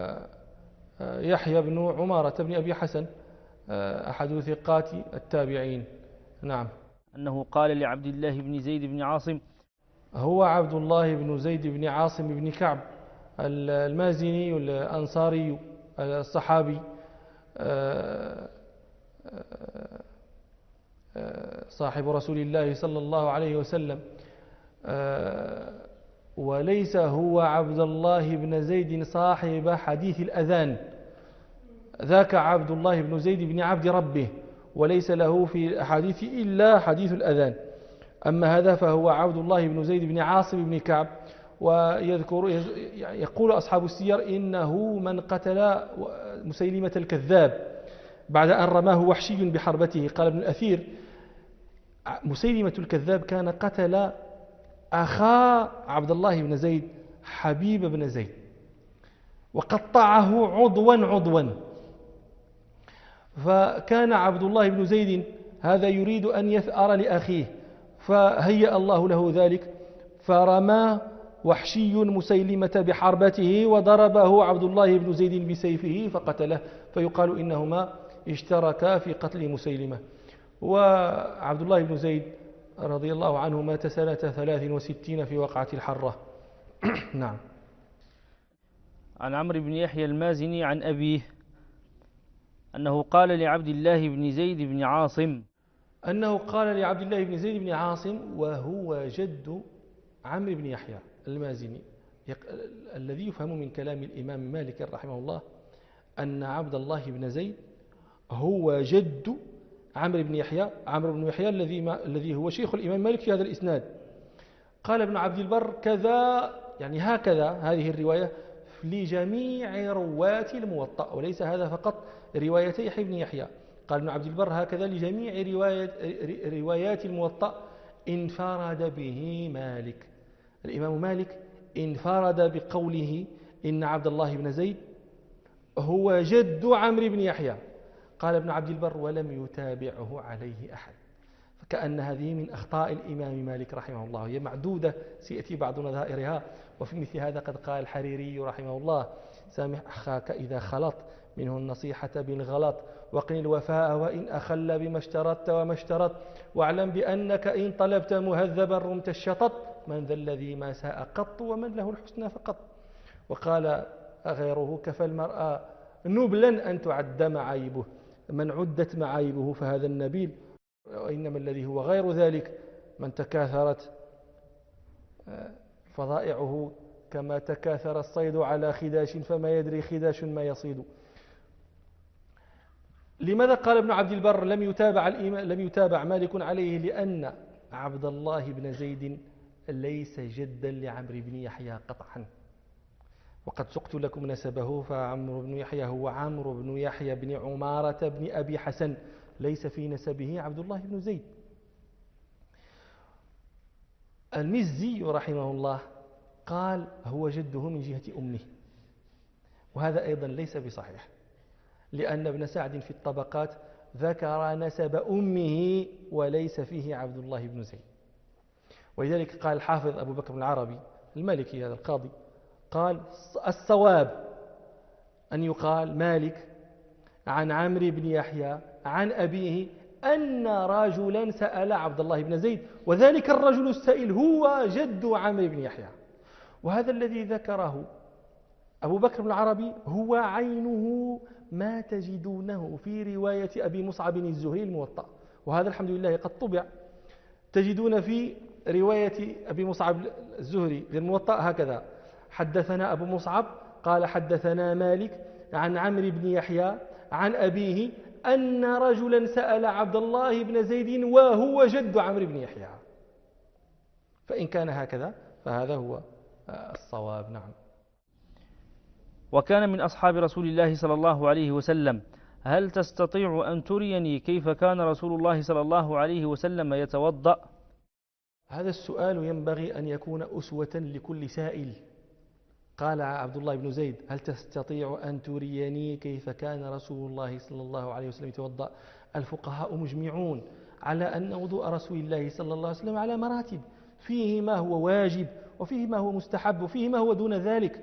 يحيى بن عمارة بن أبي حسن أحد ثقات التابعين. نعم. أنه قال لعبد الله بن زيد بن عاصم. هو عبد الله بن زيد بن عاصم بن كعب المازني الأنصاري الصحابي، صاحب رسول الله صلى الله عليه وسلم، وليس هو عبد الله بن زيد صاحب حديث الأذان، ذاك عبد الله بن زيد بن عبد ربه، وليس له في الأحاديث إلا حديث الأذان. أما هذا فهو عبد الله بن زيد بن عاصم بن كعب. يقول أصحاب السير إنه من قتل مسيلمة الكذاب بعد أن رماه وحشي بحربته. قال ابن الأثير: مسيلمة الكذاب كان قتل أخا عبد الله بن زيد حبيب بن زيد وقطعه عضوا، فكان عبد الله بن زيد هذا يريد أن يثأر لأخيه، فهيأ الله له ذلك، فرمى وحشي مسيلمة بحربته وضربه عبد الله بن زيد بسيفه فقتله، فيقال إنهما اشتركا في قتل مسيلمة. وعبد الله بن زيد رضي الله عنه مات سنة 63 في وقعة الحرة. نعم. عن عمرو بن يحيى المازني عن أبيه أنه قال لعبد الله بن زيد بن عاصم، أنه قال لعبد الله بن زيد بن عاصم وهو جد عمرو بن يحيى المازني. الذي يفهم من كلام الإمام مالك رحمه الله أن عبد الله بن زيد هو جد عمرو بن يحيى الذي هو شيخ الإمام مالك في هذا الإسناد. قال ابن عبد البر: كذا، يعني هكذا هذه الرواية لجميع رواة الموطأ، وليس هذا فقط روايتي يحيى بن يحيى. قال ابن عبد البر: هكذا لجميع روايات الموطأ انفرد به مالك. الإمام مالك انفرد بقوله إن عبد الله بن زيد هو جد عمرو بن يحيى. قال ابن عبد البر: ولم يتابعه عليه أحد. فكأن هذه من أخطاء الإمام مالك رحمه الله، هي معدودة سيأتي بعض نظائرها. وفي مثل هذا قد قال الحريري رحمه الله: سامح أخاك إذا خلط منه النصيحة بالغلط، وقن الوفاء وإن أخل بما اشترطت وما اشترط، واعلم بأنك إن طلبت مهذبا رمت الشطط، من ذا الذي ما ساء قط ومن له الحسنى فقط. وقال غيره: كفى المرأة نبلا أن تعد معايبه، من عدت معايبه فهذا النبيل، وإنما الذي هو غير ذلك من تكاثرت فضائعه كما تكاثر الصيد على خداش فما يدري خداش ما يصيد. لماذا قال ابن عبد البر لم يتابع مالك عليه؟ لأن عبد الله بن زيد ليس جدا لعمرو بن يحيى قطعا، وقد سقت لكم نسبه، فعمرو بن يحيى هو عمرو بن يحيى بن عمارة بن أبي حسن، ليس في نسبه عبد الله بن زيد. المزي رحمه الله قال هو جده من جهة أمه، وهذا أيضا ليس بصحيح، لأن ابن سعد في الطبقات ذكر نسب أمه وليس فيه عبد الله بن زيد. ولذلك قال الحافظ أبو بكر بن العربي المالكي هذا القاضي، قال الصواب أن يقال مالك عن عمرو بن يحيى عن أبيه أن رجلا سأل عبد الله بن زيد، وذلك الرجل السائل هو جد عمرو بن يحيى. وهذا الذي ذكره أبو بكر بن العربي هو عينه ما تجدونه في رواية أبي مصعب الزهري الموطأ، وهذا الحمد لله قد طبع. تجدون في رواية أبي مصعب الزهري الموطأ هكذا: حدثنا أبو مصعب قال حدثنا مالك عن عمرو بن يحيى عن أبيه أن رجلا سأل عبد الله بن زيد وهو جد عمرو بن يحيى. فإن كان هكذا فهذا هو الصواب. نعم. وكان من أصحاب رسول الله صلى الله عليه وسلم: هل تستطيع أن تريني كيف كان رسول الله صلى الله عليه وسلم يتوضأ؟ هذا السؤال ينبغي أن يكون أسوة لكل سائل. قال عبد الله بن زيد: هل تستطيع أن تريني كيف كان رسول الله صلى الله عليه وسلم يتوضأ؟ الفقهاء مجمعون على أن وضوء رسول الله صلى الله عليه وسلم على مراتب، فيه ما هو واجب وفيه ما هو مستحب وفيه ما هو دون ذلك.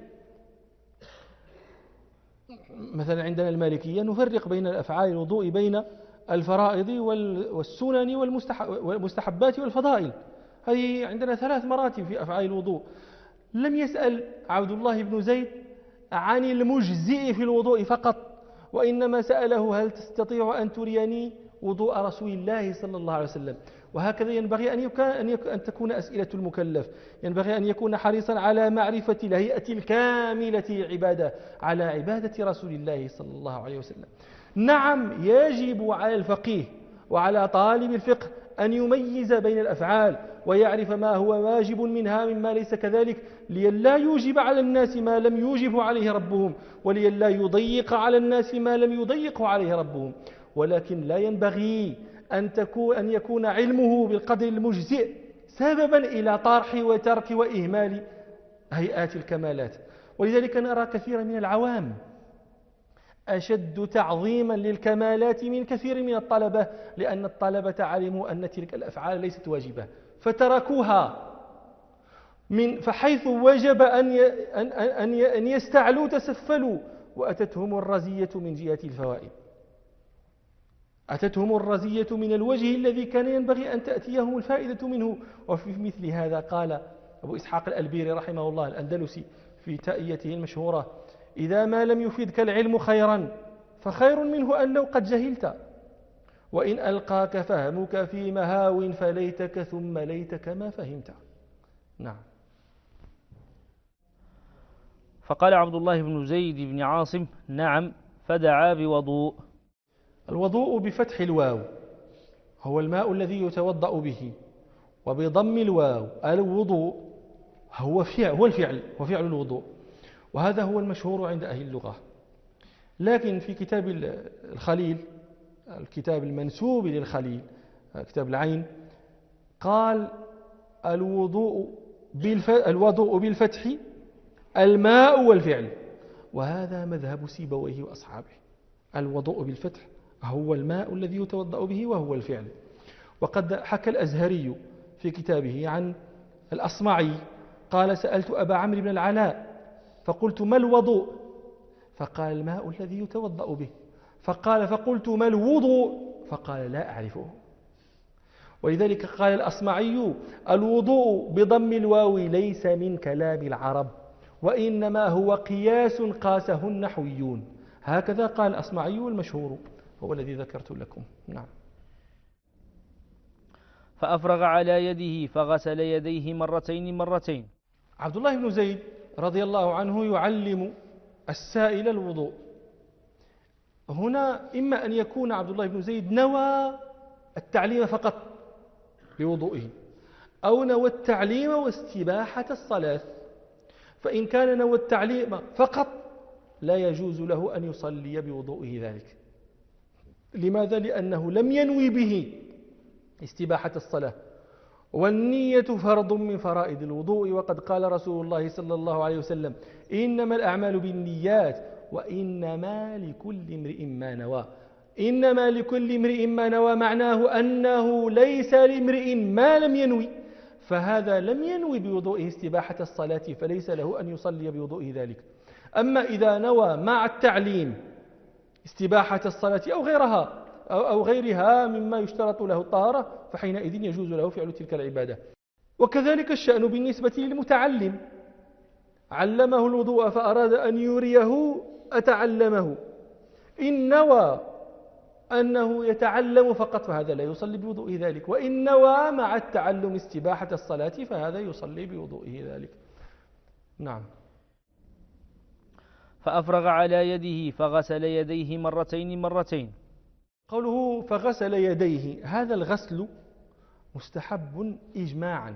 مثلا عندنا المالكية نفرق بين الأفعال الوضوء بين الفرائض والسنن والمستحبات والفضائل. هذه عندنا 3 مراتب في أفعال الوضوء. لم يسأل عبد الله بن زيد عن المجزئ في الوضوء فقط، وإنما سأله: هل تستطيع أن تريني وضوء رسول الله صلى الله عليه وسلم؟ وهكذا ينبغي أن تكون أسئلة المكلف، ينبغي أن يكون حريصا على معرفة الهيئة الكاملة على عبادة رسول الله صلى الله عليه وسلم. نعم، يجب على الفقيه وعلى طالب الفقه أن يميز بين الأفعال ويعرف ما هو واجب منها مما ليس كذلك، لئلا يوجب على الناس ما لم يوجب عليه ربهم، ولئلا يضيق على الناس ما لم يضيقه عليه ربهم. ولكن لا ينبغي أن يكون علمه بالقدر المجزئ سببا إلى طرح وترك وإهمال هيئات الكمالات. ولذلك نرى كثيرا من العوام أشد تعظيما للكمالات من كثير من الطلبة، لأن الطلبة علموا أن تلك الأفعال ليست واجبة فتركوها، فحيث وجب أن يستعلوا تسفلوا، وأتتهم الرزية من جهة الفوائد، أتتهم الرزية من الوجه الذي كان ينبغي أن تأتيهم الفائدة منه. وفي مثل هذا قال أبو إسحاق الألبيري رحمه الله الأندلسي في تأيته المشهورة: إذا ما لم يفيدك العلم خيرا فخير منه أن لو قد جهلت، وإن ألقاك فهمك في مهاو فليتك ثم ليتك ما فهمت. نعم. فقال عبد الله بن زيد بن عاصم: نعم، فدعا بوضوء. الوضوء بفتح الواو هو الماء الذي يتوضأ به، وبضم الواو الوضوء هو الفعل وفعل الوضوء، وهذا هو المشهور عند أهل اللغة. لكن في كتاب الخليل، الكتاب المنسوب للخليل، كتاب العين، قال: الوضوء بالفتح الماء والفعل، وهذا مذهب سيبويه وأصحابه. الوضوء بالفتح هو الماء الذي يتوضأ به وهو الفعل. وقد حكى الأزهري في كتابه عن الأصمعي قال: سألت أبا عمرو بن العلاء فقلت: ما الوضوء؟ فقال: الماء الذي يتوضأ به. فقلت: ما الوضوء؟ فقال: لا أعرفه. ولذلك قال الأصمعي: الوضوء بضم الواو ليس من كلام العرب، وإنما هو قياس قاسه النحويون. هكذا قال الأصمعي، المشهور هو الذي ذكرت لكم. نعم. فأفرغ على يده فغسل يديه مرتين. عبد الله بن زيد رضي الله عنه يعلم السائل الوضوء. هنا إما أن يكون عبد الله بن زيد نوى التعليم فقط بوضوئه، أو نوى التعليم واستباحة الصلاة. فإن كان نوى التعليم فقط لا يجوز له أن يصلي بوضوئه ذلك. لماذا؟ لأنه لم ينوي به استباحة الصلاة، والنية فرض من فرائض الوضوء. وقد قال رسول الله صلى الله عليه وسلم: إنما الأعمال بالنيات وإنما لكل امرئ ما نوى. إنما لكل امرئ ما نوى معناه أنه ليس لامرئ ما لم ينوي، فهذا لم ينوي بوضوئه استباحة الصلاة فليس له أن يصلي بوضوئه ذلك. أما إذا نوى مع التعليم استباحة الصلاة أو غيرها أو غيرها مما يشترط له الطهارة، فحينئذ يجوز له فعل تلك العبادة. وكذلك الشأن بالنسبة للمتعلم، علمه الوضوء فأراد أن يريه أتعلمه، إن نوى أنه يتعلم فقط فهذا لا يصلي بوضوء ذلك، وإن نوى مع التعلم استباحة الصلاة فهذا يصلي بوضوء ذلك. نعم. فأفرغ على يده فغسل يديه مرتين. قوله فغسل يديه، هذا الغسل مستحب إجماعا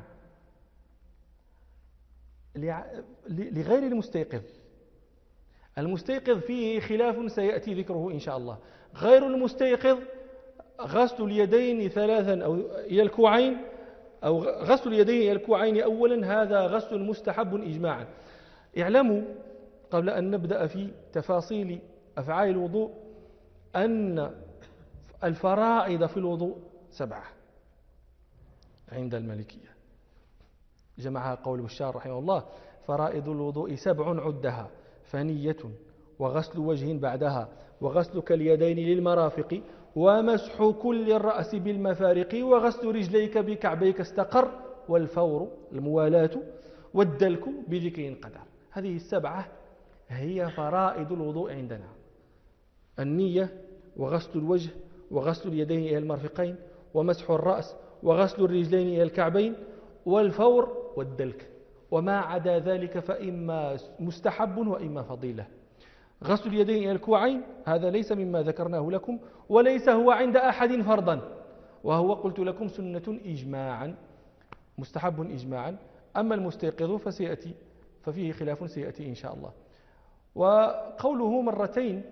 لغير المستيقظ. المستيقظ فيه خلاف سيأتي ذكره إن شاء الله. غير المستيقظ غسل اليدين 3 أو إلى الكوعين، أو غسل اليدين إلى الكوعين أولا، هذا غسل مستحب إجماعا. اعلموا قبل أن نبدأ في تفاصيل أفعال الوضوء أن الفرائض في الوضوء 7 عند المالكية، جمعها قول بشار رحمه الله: فرائض الوضوء 7 عدها، فنية، وغسل وجه بعدها، وغسلك اليدين للمرافق، ومسح كل الرأس بالمفارق، وغسل رجليك بكعبيك استقر، والفور الموالاة، والدلك بذكر قدر. هذه 7 هي فرائض الوضوء عندنا: النية، وغسل الوجه، وغسل اليدين إلى المرفقين، ومسح الرأس، وغسل الرجلين إلى الكعبين، والفور، والدلك. وما عدا ذلك فإما مستحب وإما فضيلة. غسل اليدين إلى الكوعين هذا ليس مما ذكرناه لكم، وليس هو عند أحد فرضا، وهو قلت لكم سنة إجماعا، مستحب إجماعا. أما المستيقظ ففيه خلاف سيأتي إن شاء الله. وقوله مرتين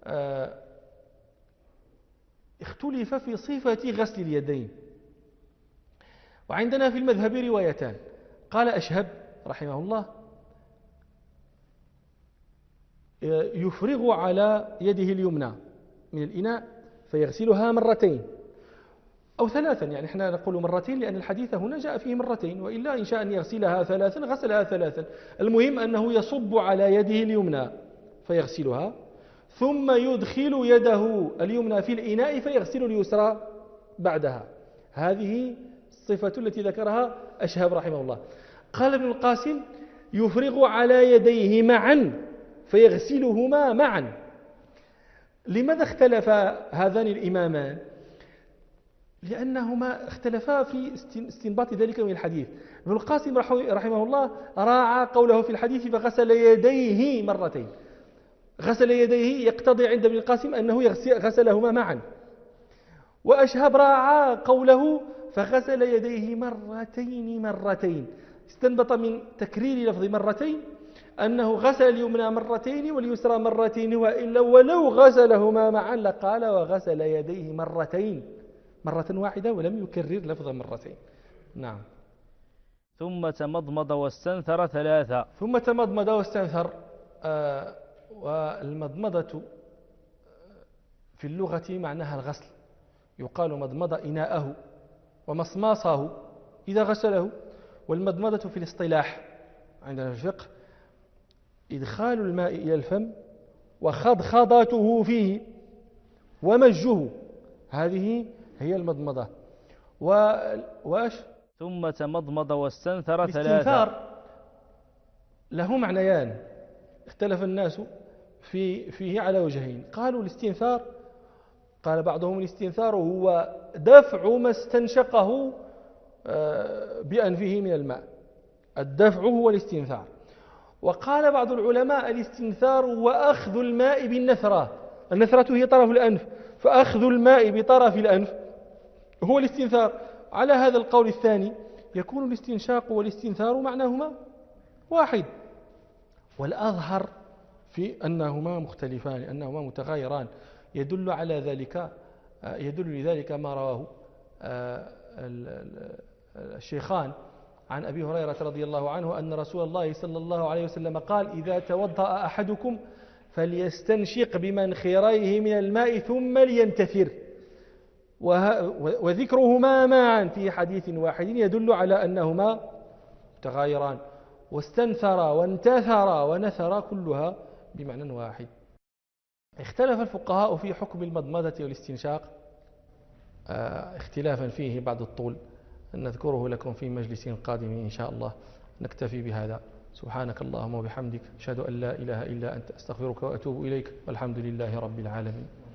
اختلف في صفة غسل اليدين، وعندنا في المذهب روايتان. قال أشهب رحمه الله: يفرغ على يده اليمنى من الإناء فيغسلها 2 أو 3، يعني احنا نقول 2 لأن الحديث هنا جاء فيه 2، وإلا إن شاء أن يغسلها 3 غسلها 3. المهم أنه يصب على يده اليمنى فيغسلها، ثم يدخل يده اليمنى في الإناء فيغسل اليسرى بعدها. هذه الصفة التي ذكرها أشهب رحمه الله. قال ابن القاسم: يفرغ على يديه معا فيغسلهما معا. لماذا اختلف هذان الإمامان؟ لأنهما اختلفا في استنباط ذلك من الحديث. ابن القاسم رحمه الله راعى قوله في الحديث: فغسل يديه 2. غسل يديه يقتضي عند ابن القاسم أنه غسلهما معا. وأشهب راعى قوله: فغسل يديه 2 استنبط من تكرير لفظ 2 أنه غسل اليمنى 2 واليسرى 2، وإلا ولو غسلهما معا لقال: وغسل يديه 2 مرة واحدة، ولم يكرر لفظ 2. نعم. ثم تمضمض واستنثر 3. ثم تمضمض واستنثر. والمضمضة في اللغة معناها الغسل، يقال مضمض إناءه ومصماصه إذا غسله. والمضمضة في الاصطلاح عندنا في الفقه إدخال الماء إلى الفم وخضخضته فيه ومجه، هذه هي المضمضة. وأش ثم تمضمض واستنثر 3. الاستنثار له معنيان، اختلف الناس فيه على وجهين. قالوا الاستنثار، قال بعضهم: الاستنثار هو دفع ما استنشقه بأنفه من الماء، الدفع هو الاستنثار. وقال بعض العلماء: الاستنثار هو أخذ الماء بالنثرة، النثرة هي طرف الأنف، فأخذ الماء بطرف الأنف هو الاستنثار. على هذا القول الثاني يكون الاستنشاق والاستنثار معناهما واحد، والأظهر في أنهما مختلفان، أنهما متغايران. يدل لذلك ما رواه الشيخان عن أبي هريرة رضي الله عنه أن رسول الله صلى الله عليه وسلم قال: إذا توضأ أحدكم فليستنشق بمنخريه من الماء ثم لينتثر. وذكرهما معا في حديث واحد يدل على أنهما متغايران. واستنثر وانتثر ونثر كلها بمعنى واحد. اختلف الفقهاء في حكم المضمضة والاستنشاق اختلافا فيه بعد الطول نذكره لكم في مجلس قادم إن شاء الله. نكتفي بهذا. سبحانك اللهم وبحمدك أشهد أن لا إله إلا أنت أستغفرك وأتوب إليك والحمد لله رب العالمين.